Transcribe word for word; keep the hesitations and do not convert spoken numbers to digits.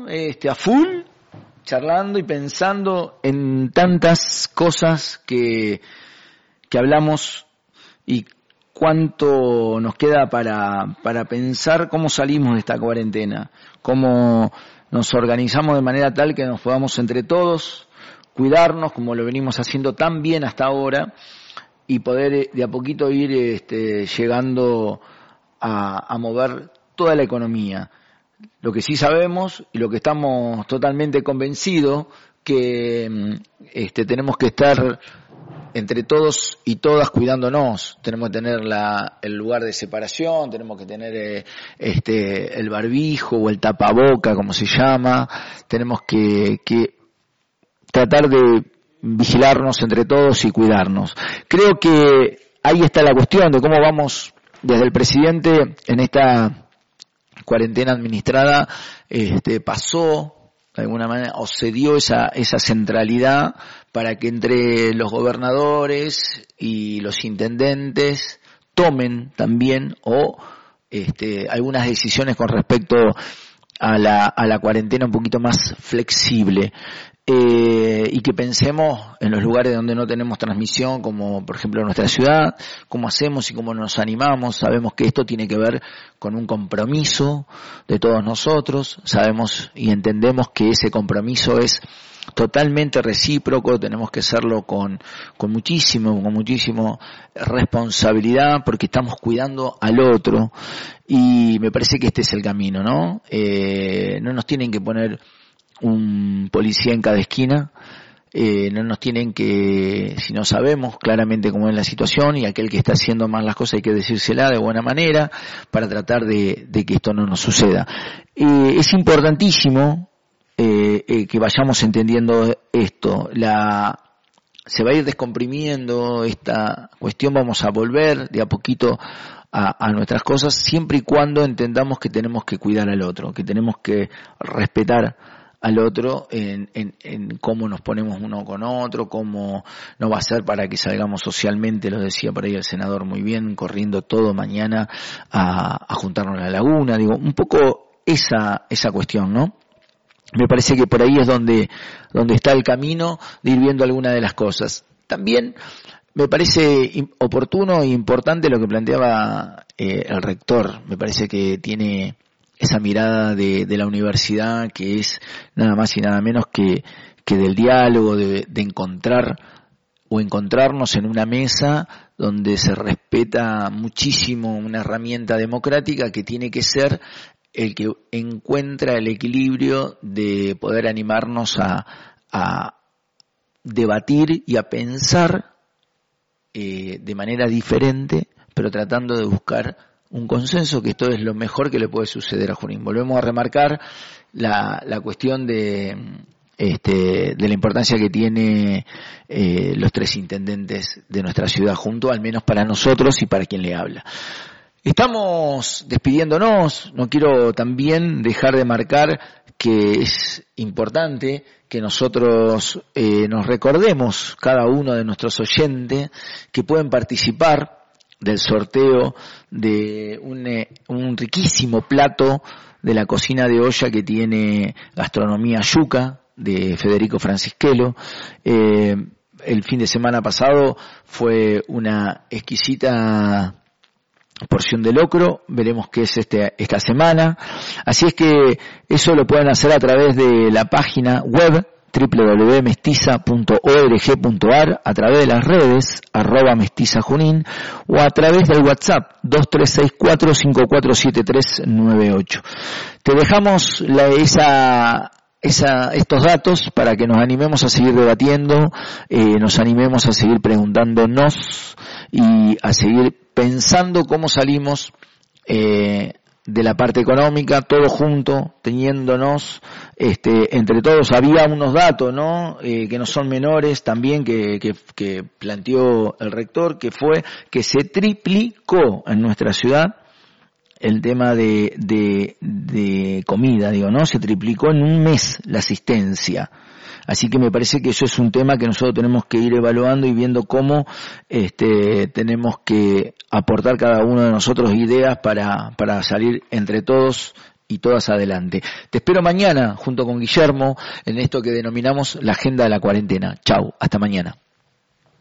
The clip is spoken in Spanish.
este, a full, charlando y pensando en tantas cosas que, que hablamos y cuánto nos queda para, para pensar cómo salimos de esta cuarentena, cómo nos organizamos de manera tal que nos podamos entre todos cuidarnos como lo venimos haciendo tan bien hasta ahora y poder de a poquito ir este, llegando a, a mover toda la economía. Lo que sí sabemos y lo que estamos totalmente convencidos que este, tenemos que estar entre todos y todas cuidándonos. Tenemos que tener la, el lugar de separación, tenemos que tener eh, este, el barbijo o el tapaboca, como se llama. Tenemos que, que tratar de vigilarnos entre todos y cuidarnos. Creo que ahí está la cuestión de cómo vamos desde el presidente en esta cuarentena administrada, este, pasó de alguna manera o se dio esa, esa centralidad para que entre los gobernadores y los intendentes tomen también o este, algunas decisiones con respecto a la, a la cuarentena un poquito más flexible. Eh, y que pensemos en los lugares donde no tenemos transmisión, como por ejemplo en nuestra ciudad, cómo hacemos y cómo nos animamos. Sabemos que esto tiene que ver con un compromiso de todos nosotros, sabemos y entendemos que ese compromiso es totalmente recíproco, tenemos que hacerlo con, con muchísimo, con muchísimo responsabilidad, porque estamos cuidando al otro, y me parece que este es el camino, ¿no? Eh, no nos tienen que poner un policía en cada esquina, eh, no nos tienen que, si no sabemos claramente cómo es la situación y aquel que está haciendo mal las cosas hay que decírsela de buena manera para tratar de, de que esto no nos suceda. Eh, es importantísimo eh, eh, que vayamos entendiendo esto. La, se va a ir descomprimiendo esta cuestión, vamos a volver de a poquito a, a nuestras cosas, siempre y cuando entendamos que tenemos que cuidar al otro, que tenemos que respetar al otro en, en, en cómo nos ponemos uno con otro, cómo no va a ser para que salgamos socialmente, lo decía por ahí el senador muy bien, corriendo todo mañana a, a juntarnos a la laguna, digo, un poco esa, esa cuestión, ¿no? Me parece que por ahí es donde, donde está el camino de ir viendo alguna de las cosas. También me parece oportuno e importante lo que planteaba eh, el rector, me parece que tiene esa mirada de, de la universidad que es nada más y nada menos que, que del diálogo, de, de encontrar o encontrarnos en una mesa donde se respeta muchísimo una herramienta democrática que tiene que ser el que encuentra el equilibrio de poder animarnos a, a debatir y a pensar eh, de manera diferente, pero tratando de buscar un consenso, que esto es lo mejor que le puede suceder a Junín. Volvemos a remarcar la, la cuestión de, este, de la importancia que tiene eh, los tres intendentes de nuestra ciudad junto, al menos para nosotros y para quien le habla. Estamos despidiéndonos, no quiero también dejar de marcar que es importante que nosotros eh, nos recordemos, cada uno de nuestros oyentes, que pueden participar del sorteo de un, un riquísimo plato de la cocina de olla que tiene Gastronomía Yuca, de Federico Francisquelo. Eh, el fin de semana pasado fue una exquisita porción de locro, veremos qué es este, esta semana. Así es que eso lo pueden hacer a través de la página web doble u doble u doble u punto mestiza punto org punto a r, a través de las redes arroba mestiza junín o a través del WhatsApp dos tres seis cuatro cinco cuatro siete tres nueve ocho. Te dejamos la, esa, esa, estos datos para que nos animemos a seguir debatiendo, eh, nos animemos a seguir preguntándonos y a seguir pensando cómo salimos eh, de la parte económica, todo junto, teniéndonos este, entre todos. Había unos datos, ¿no? Eh, que no son menores también que, que, que planteó el rector, que fue que se triplicó en nuestra ciudad el tema de, de, de comida, digo, ¿no? Se triplicó en un mes la asistencia. Así que me parece que eso es un tema que nosotros tenemos que ir evaluando y viendo cómo este, tenemos que aportar cada uno de nosotros ideas para, para salir entre todos y todas adelante. Te espero mañana junto con Guillermo en esto que denominamos la agenda de la cuarentena. Chau, hasta mañana.